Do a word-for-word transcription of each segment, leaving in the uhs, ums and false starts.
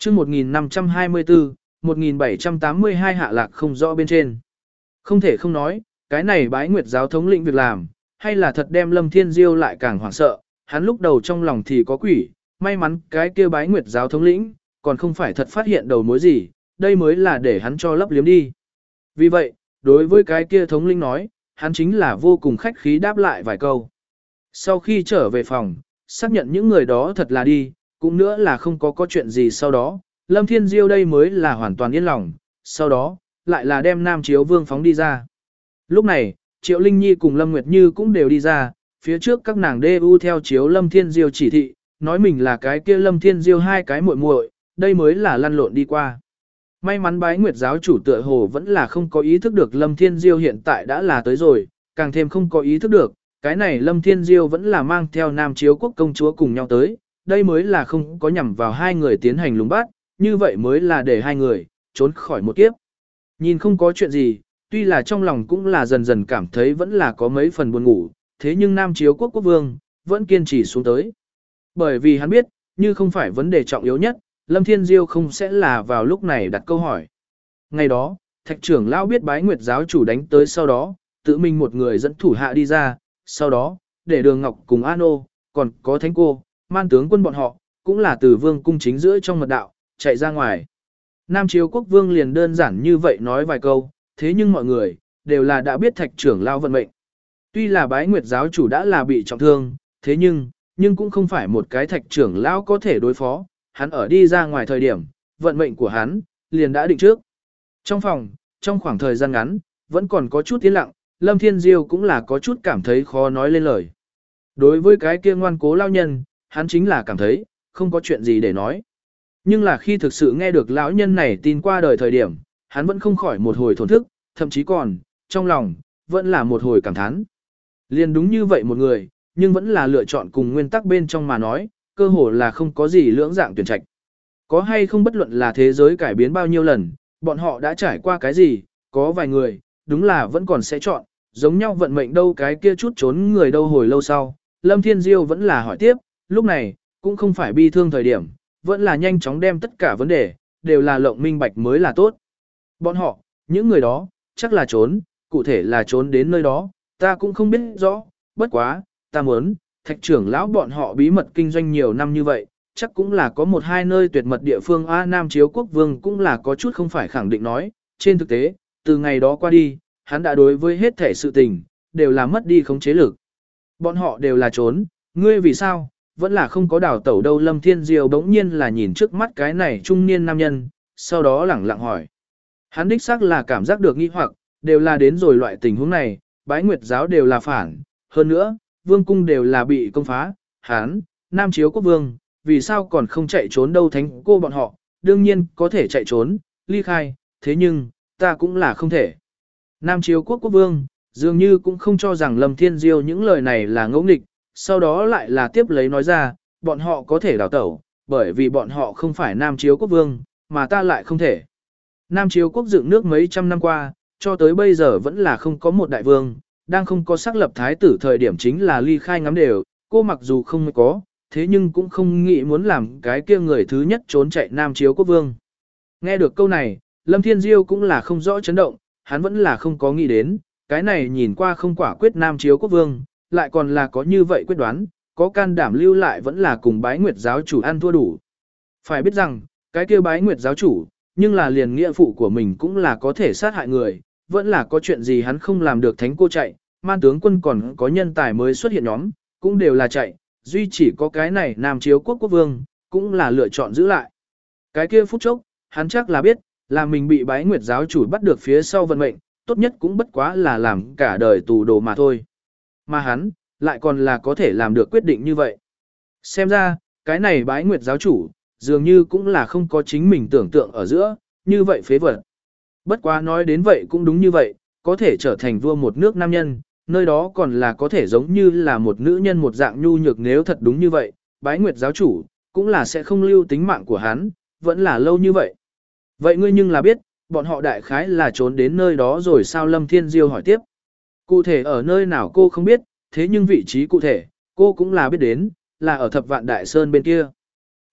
chương một nghìn năm trăm hai mươi tư, một nghìn bảy trăm tám mươi hai hạ lạc không rõ bên trên. Không thể không nói, cái này bái nguyệt giáo thống lĩnh việc làm, hay là thật đem Lâm Thiên Diêu lại càng hoảng sợ, hắn lúc đầu trong lòng thì có quỷ, may mắn cái kia bái nguyệt giáo thống lĩnh, còn không phải thật phát hiện đầu mối gì, đây mới là để hắn cho lấp liếm đi. Vì vậy, đối với cái kia thống lĩnh nói, hắn chính là vô cùng khách khí đáp lại vài câu. Sau khi trở về phòng, xác nhận những người đó thật là đi, cũng nữa là không có có chuyện gì sau đó, Lâm Thiên Diêu đây mới là hoàn toàn yên lòng, sau đó, lại là đem Nam Chiếu Vương phóng đi ra. Lúc này, Triệu Linh Nhi cùng Lâm Nguyệt Như cũng đều đi ra, phía trước các nàng đê u theo chiếu Lâm Thiên Diêu chỉ thị, nói mình là cái kia Lâm Thiên Diêu hai cái muội muội, đây mới là lăn lộn đi qua. May mắn bái nguyệt giáo chủ tựa hồ vẫn là không có ý thức được Lâm Thiên Diêu hiện tại đã là tới rồi, càng thêm không có ý thức được, cái này Lâm Thiên Diêu vẫn là mang theo Nam Chiếu Quốc công chúa cùng nhau tới, đây mới là không có nhằm vào hai người tiến hành lùng bắt, như vậy mới là để hai người trốn khỏi một kiếp. Nhìn không có chuyện gì, tuy là trong lòng cũng là dần dần cảm thấy vẫn là có mấy phần buồn ngủ, thế nhưng Nam Chiếu Quốc quốc vương vẫn kiên trì xuống tới. Bởi vì hắn biết, như không phải vấn đề trọng yếu nhất, Lâm Thiên Diêu không sẽ là vào lúc này đặt câu hỏi. Ngày đó, Thạch trưởng lão biết bái nguyệt giáo chủ đánh tới sau đó, tự mình một người dẫn thủ hạ đi ra, sau đó, để Đường Ngọc cùng An Ô, còn có Thánh Cô, Man tướng quân bọn họ, cũng là từ vương cung chính giữa trong mật đạo, chạy ra ngoài. Nam Chiếu Quốc vương liền đơn giản như vậy nói vài câu, thế nhưng mọi người, đều là đã biết Thạch trưởng lão vận mệnh. Tuy là bái nguyệt giáo chủ đã là bị trọng thương, thế nhưng, nhưng cũng không phải một cái Thạch trưởng lão có thể đối phó, hắn ở đi ra ngoài thời điểm, vận mệnh của hắn, liền đã định trước. Trong phòng, trong khoảng thời gian ngắn, vẫn còn có chút tiến lặng, Lâm Thiên Diêu cũng là có chút cảm thấy khó nói lên lời. Đối với cái kia ngoan cố lao nhân, hắn chính là cảm thấy, không có chuyện gì để nói. Nhưng là khi thực sự nghe được lão nhân này tin qua đời thời điểm, hắn vẫn không khỏi một hồi thổn thức, thậm chí còn, trong lòng, vẫn là một hồi cảm thán. Liền đúng như vậy một người, nhưng vẫn là lựa chọn cùng nguyên tắc bên trong mà nói, cơ hồ là không có gì lưỡng dạng tuyển trạch. Có hay không bất luận là thế giới cải biến bao nhiêu lần, bọn họ đã trải qua cái gì, có vài người, đúng là vẫn còn sẽ chọn, giống nhau vận mệnh đâu cái kia chút trốn người đâu hồi lâu sau. Lâm Thiên Diêu vẫn là hỏi tiếp, lúc này, cũng không phải bi thương thời điểm, vẫn là nhanh chóng đem tất cả vấn đề, đều là lộng minh bạch mới là tốt. Bọn họ, những người đó, chắc là trốn, cụ thể là trốn đến nơi đó, ta cũng không biết rõ, bất quá, ta muốn, Thạch trưởng lão bọn họ bí mật kinh doanh nhiều năm như vậy, chắc cũng là có một hai nơi tuyệt mật địa phương A Nam Chiếu Quốc vương cũng là có chút không phải khẳng định nói, trên thực tế, từ ngày đó qua đi, hắn đã đối với hết thể sự tình, đều là mất đi khống chế lực. Bọn họ đều là trốn, ngươi vì sao, vẫn là không có đảo tẩu đâu. Lâm Thiên Diêu bỗng nhiên là nhìn trước mắt cái này trung niên nam nhân, sau đó lẳng lặng hỏi. Hắn đích xác là cảm giác được nghi hoặc, đều là đến rồi loại tình huống này, bái nguyệt giáo đều là phản, hơn nữa, vương cung đều là bị công phá, hắn, Nam Chiếu Quốc vương, vì sao còn không chạy trốn đâu. Thánh cô bọn họ, đương nhiên có thể chạy trốn, ly khai, thế nhưng, ta cũng là không thể. Nam Chiếu Quốc quốc vương, dường như cũng không cho rằng Lâm Thiên Diêu những lời này là ngẫu nghịch, sau đó lại là tiếp lấy nói ra, bọn họ có thể đào tẩu, bởi vì bọn họ không phải Nam Chiếu Quốc vương, mà ta lại không thể. Nam Chiếu Quốc dựng nước mấy trăm năm qua, cho tới bây giờ vẫn là không có một đại vương, đang không có xác lập thái tử thời điểm chính là ly khai ngắm đều, cô mặc dù không có, thế nhưng cũng không nghĩ muốn làm cái kia người thứ nhất trốn chạy Nam Chiếu Quốc vương. Nghe được câu này, Lâm Thiên Diêu cũng là không rõ chấn động, hắn vẫn là không có nghĩ đến, cái này nhìn qua không quả quyết Nam Chiếu Quốc vương, lại còn là có như vậy quyết đoán, có can đảm lưu lại vẫn là cùng bái nguyệt giáo chủ ăn thua đủ. Phải biết rằng, cái kia bái nguyệt giáo chủ, nhưng là liền nghĩa phụ của mình cũng là có thể sát hại người, vẫn là có chuyện gì hắn không làm được. Thánh cô chạy, Man tướng quân còn có nhân tài mới xuất hiện nhóm, cũng đều là chạy, duy chỉ có cái này Nam Chiếu Quốc quốc vương, cũng là lựa chọn giữ lại. Cái kia phút chốc, hắn chắc là biết, là mình bị bái nguyệt giáo chủ bắt được phía sau vận mệnh, tốt nhất cũng bất quá là làm cả đời tù đồ mà thôi. Mà hắn, lại còn là có thể làm được quyết định như vậy. Xem ra, cái này bái nguyệt giáo chủ, dường như cũng là không có chính mình tưởng tượng ở giữa, như vậy phế vật. Bất quá nói đến vậy cũng đúng như vậy, có thể trở thành vua một nước nam nhân, nơi đó còn là có thể giống như là một nữ nhân một dạng nhu nhược. Nếu thật đúng như vậy, bái nguyệt giáo chủ, cũng là sẽ không lưu tính mạng của hắn, vẫn là lâu như vậy. Vậy ngươi nhưng là biết, bọn họ đại khái là trốn đến nơi đó rồi sao? Lâm Thiên Diêu hỏi tiếp. Cụ thể ở nơi nào cô không biết, thế nhưng vị trí cụ thể, cô cũng là biết đến, là ở Thập Vạn Đại Sơn bên kia.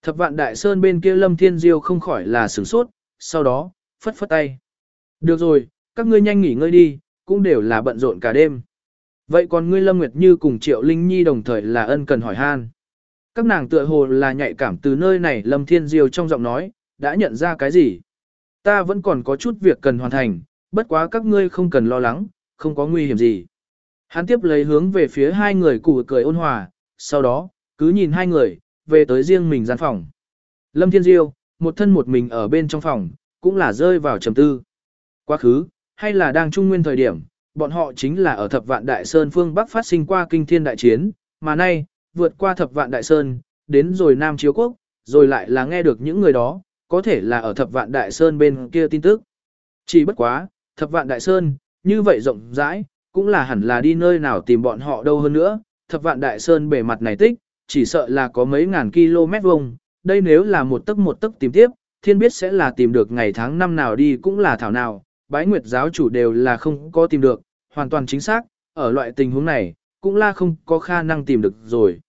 Thập vạn đại sơn bên kia Lâm Thiên Diêu không khỏi là sửng sốt, sau đó, phất phất tay. Được rồi, các ngươi nhanh nghỉ ngơi đi, cũng đều là bận rộn cả đêm. Vậy còn ngươi Lâm Nguyệt Như cùng Triệu Linh Nhi đồng thời là ân cần hỏi han. Các nàng tựa hồ là nhạy cảm từ nơi này Lâm Thiên Diêu trong giọng nói, đã nhận ra cái gì. Ta vẫn còn có chút việc cần hoàn thành, bất quá các ngươi không cần lo lắng, không có nguy hiểm gì. Hắn tiếp lấy hướng về phía hai người cụ cười ôn hòa, sau đó, cứ nhìn hai người, về tới riêng mình gian phòng. Lâm Thiên Diêu, một thân một mình ở bên trong phòng, cũng là rơi vào trầm tư. Quá khứ, hay là đang trung nguyên thời điểm, bọn họ chính là ở thập vạn đại sơn phương Bắc phát sinh qua kinh thiên đại chiến, mà nay, vượt qua thập vạn đại sơn, đến rồi Nam Chiếu Quốc, rồi lại là nghe được những người đó, có thể là ở thập vạn đại sơn bên kia tin tức. Chỉ bất quá, thập vạn đại sơn, như vậy rộng rãi, cũng là hẳn là đi nơi nào tìm bọn họ đâu hơn nữa, thập vạn đại sơn bề mặt này tích, chỉ sợ là có mấy ngàn km vuông, đây nếu là một tấc một tấc tìm tiếp, thiên biết sẽ là tìm được ngày tháng năm nào đi cũng là thảo nào, bái nguyệt giáo chủ đều là không có tìm được, hoàn toàn chính xác, ở loại tình huống này, cũng là không có khả năng tìm được rồi.